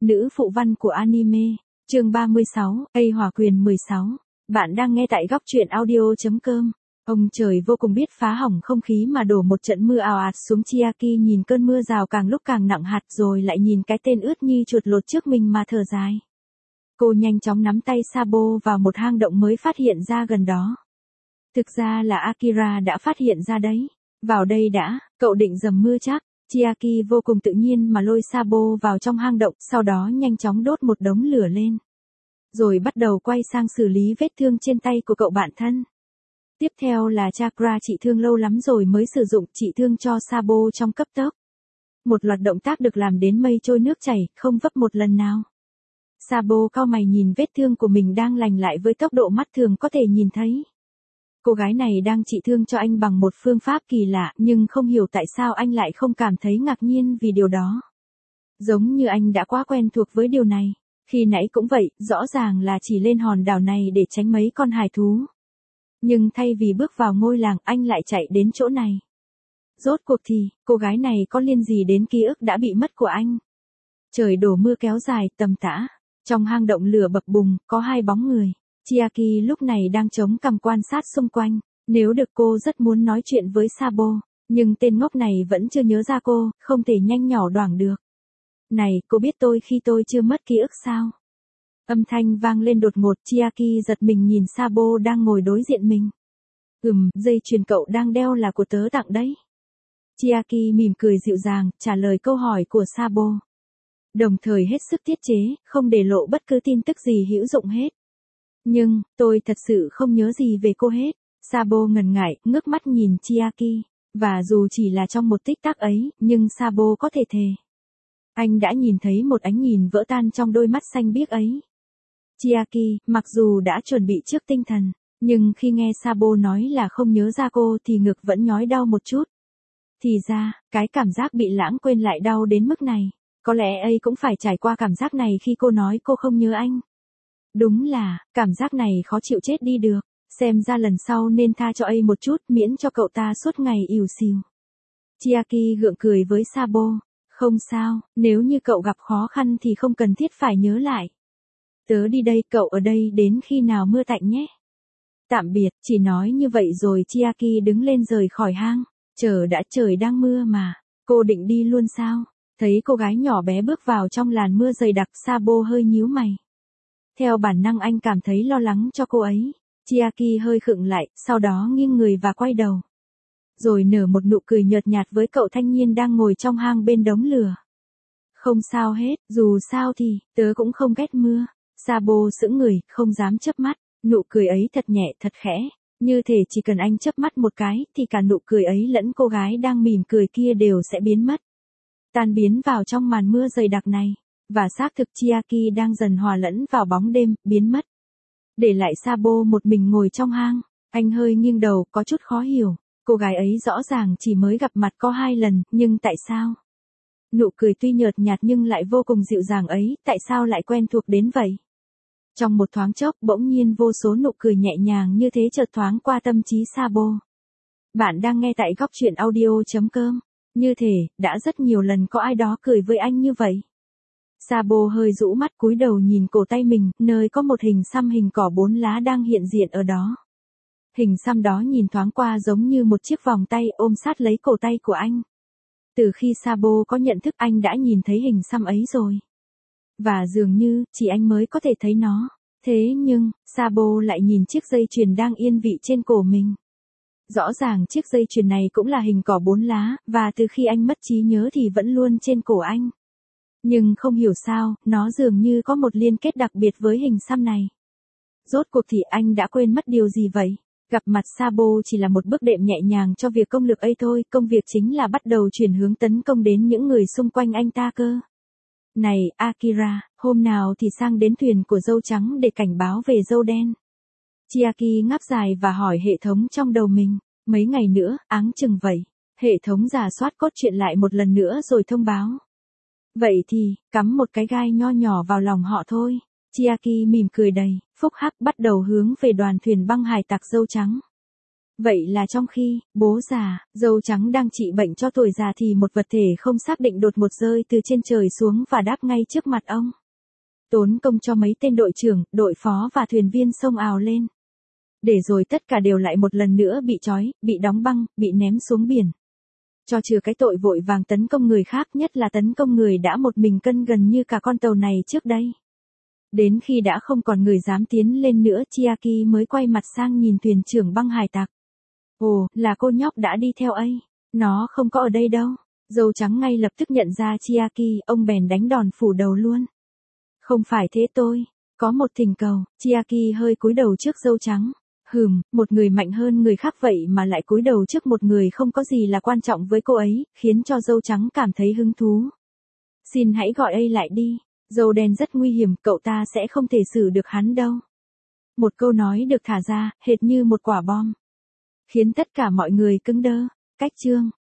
nữ phụ văn của anime. Chương 36, A Hỏa Quyền 16. Bạn đang nghe tại góc truyện audio.com. Ông trời vô cùng biết phá hỏng không khí mà đổ một trận mưa ào ạt xuống. Chiaki nhìn cơn mưa rào càng lúc càng nặng hạt rồi lại nhìn cái tên ướt như chuột lột trước mình mà thở dài. Cô nhanh chóng nắm tay Sabo vào một hang động mới phát hiện ra gần đó. Thực ra là Akira đã phát hiện ra đấy. Vào đây đã, cậu định dầm mưa chắc. Chiaki vô cùng tự nhiên mà lôi Sabo vào trong hang động, sau đó nhanh chóng đốt một đống lửa lên. Rồi bắt đầu quay sang xử lý vết thương trên tay của cậu bạn thân. Tiếp theo là chakra trị thương lâu lắm rồi mới sử dụng trị thương cho Sabo trong cấp tốc. Một loạt động tác được làm đến mây trôi nước chảy, không vấp một lần nào. Sabo cau mày nhìn vết thương của mình đang lành lại với tốc độ mắt thường có thể nhìn thấy. Cô gái này đang trị thương cho anh bằng một phương pháp kỳ lạ, nhưng không hiểu tại sao anh lại không cảm thấy ngạc nhiên vì điều đó. Giống như anh đã quá quen thuộc với điều này. Khi nãy cũng vậy, rõ ràng là chỉ lên hòn đảo này để tránh mấy con hải thú. Nhưng thay vì bước vào ngôi làng, anh lại chạy đến chỗ này. Rốt cuộc thì, cô gái này có liên gì đến ký ức đã bị mất của anh? Trời đổ mưa kéo dài, tầm tã. Trong hang động lửa bập bùng, có hai bóng người. Chiaki lúc này đang chống cằm quan sát xung quanh. Nếu được cô rất muốn nói chuyện với Sabo, nhưng tên ngốc này vẫn chưa nhớ ra cô, không thể nhanh nhỏ đoảng được. Này, cô biết tôi khi tôi chưa mất ký ức sao? Âm thanh vang lên đột ngột. Chiaki giật mình nhìn Sabo đang ngồi đối diện mình. Dây chuyền cậu đang đeo là của tớ tặng đấy. Chiaki mỉm cười dịu dàng, trả lời câu hỏi của Sabo. Đồng thời hết sức tiết chế, không để lộ bất cứ tin tức gì hữu dụng hết. Nhưng, tôi thật sự không nhớ gì về cô hết. Sabo ngần ngại, ngước mắt nhìn Chiaki. Và dù chỉ là trong một tích tắc ấy, nhưng Sabo có thể thề. Anh đã nhìn thấy một ánh nhìn vỡ tan trong đôi mắt xanh biếc ấy. Chiaki, mặc dù đã chuẩn bị trước tinh thần, nhưng khi nghe Sabo nói là không nhớ ra cô thì ngực vẫn nhói đau một chút. Thì ra, cái cảm giác bị lãng quên lại đau đến mức này. Có lẽ ấy cũng phải trải qua cảm giác này khi cô nói cô không nhớ anh. Đúng là, cảm giác này khó chịu chết đi được. Xem ra lần sau nên tha cho ấy một chút, miễn cho cậu ta suốt ngày ỉu xìu. Chiaki gượng cười với Sabo. Không sao, nếu như cậu gặp khó khăn thì không cần thiết phải nhớ lại. Tớ đi đây, cậu ở đây đến khi nào mưa tạnh nhé. Tạm biệt, chỉ nói như vậy rồi Chiaki đứng lên rời khỏi hang. Trời đang mưa mà. Cô định đi luôn sao? Thấy cô gái nhỏ bé bước vào trong làn mưa dày đặc, Sabo hơi nhíu mày. Theo bản năng anh cảm thấy lo lắng cho cô ấy. Chiaki hơi khựng lại, sau đó nghiêng người và quay đầu. Rồi nở một nụ cười nhợt nhạt với cậu thanh niên đang ngồi trong hang bên đống lửa. Không sao hết, dù sao thì, tớ cũng không ghét mưa. Sabo sững người, không dám chớp mắt. Nụ cười ấy thật nhẹ, thật khẽ. Như thể chỉ cần anh chớp mắt một cái, thì cả nụ cười ấy lẫn cô gái đang mỉm cười kia đều sẽ biến mất. Tan biến vào trong màn mưa dày đặc này. Và xác thực Chiaki đang dần hòa lẫn vào bóng đêm, biến mất. Để lại Sabo một mình ngồi trong hang. Anh hơi nghiêng đầu, có chút khó hiểu. Cô gái ấy rõ ràng chỉ mới gặp mặt có 2 lần, nhưng tại sao? Nụ cười tuy nhợt nhạt nhưng lại vô cùng dịu dàng ấy, tại sao lại quen thuộc đến vậy? Trong một thoáng chốc, bỗng nhiên vô số nụ cười nhẹ nhàng như thế chợt thoáng qua tâm trí Sabo. Bạn đang nghe tại góc truyện audio.com. Như thể, đã rất nhiều lần có ai đó cười với anh như vậy. Sabo hơi rũ mắt cúi đầu nhìn cổ tay mình, nơi có một hình xăm hình cỏ 4 lá đang hiện diện ở đó. Hình xăm đó nhìn thoáng qua giống như một chiếc vòng tay ôm sát lấy cổ tay của anh. Từ khi Sabo có nhận thức anh đã nhìn thấy hình xăm ấy rồi. Và dường như, chỉ anh mới có thể thấy nó. Thế nhưng, Sabo lại nhìn chiếc dây chuyền đang yên vị trên cổ mình. Rõ ràng chiếc dây chuyền này cũng là hình cỏ 4 lá, và từ khi anh mất trí nhớ thì vẫn luôn trên cổ anh. Nhưng không hiểu sao, nó dường như có một liên kết đặc biệt với hình xăm này. Rốt cuộc thì anh đã quên mất điều gì vậy? Gặp mặt Sabo chỉ là một bước đệm nhẹ nhàng cho việc công lược ấy thôi, công việc chính là bắt đầu chuyển hướng tấn công đến những người xung quanh anh ta cơ. Này, Akira, hôm nào thì sang đến thuyền của dâu trắng để cảnh báo về dâu đen. Chiaki ngáp dài và hỏi hệ thống trong đầu mình, mấy ngày nữa, áng chừng vậy. Hệ thống rà soát cốt truyện lại một lần nữa rồi thông báo. Vậy thì, cắm một cái gai nho nhỏ vào lòng họ thôi. Chiaki mỉm cười đầy, phúc hắc bắt đầu hướng về đoàn thuyền băng hải tặc dâu trắng. Vậy là trong khi, bố già, dâu trắng đang trị bệnh cho tuổi già thì một vật thể không xác định đột ngột rơi từ trên trời xuống và đáp ngay trước mặt ông. Tốn công cho mấy tên đội trưởng, đội phó và thuyền viên xông ào lên. Để rồi tất cả đều lại một lần nữa bị trói, bị đóng băng, bị ném xuống biển. Cho trừ cái tội vội vàng tấn công người khác, nhất là tấn công người đã một mình cân gần như cả con tàu này trước đây. Đến khi đã không còn người dám tiến lên nữa, Chiaki mới quay mặt sang nhìn thuyền trưởng băng hải tặc. Ồ, là cô nhóc đã đi theo ấy. Nó không có ở đây đâu. Dâu trắng ngay lập tức nhận ra Chiaki, ông bèn đánh đòn phủ đầu luôn. Không phải thế tôi. Có một thỉnh cầu. Chiaki hơi cúi đầu trước dâu trắng. Một người mạnh hơn người khác vậy mà lại cúi đầu trước một người không có gì là quan trọng với cô ấy, khiến cho dâu trắng cảm thấy hứng thú. Xin hãy gọi ấy lại đi. Dâu đen rất nguy hiểm, cậu ta sẽ không thể xử được hắn đâu. Một câu nói được thả ra, hệt như một quả bom. Khiến tất cả mọi người cứng đơ. Cách chương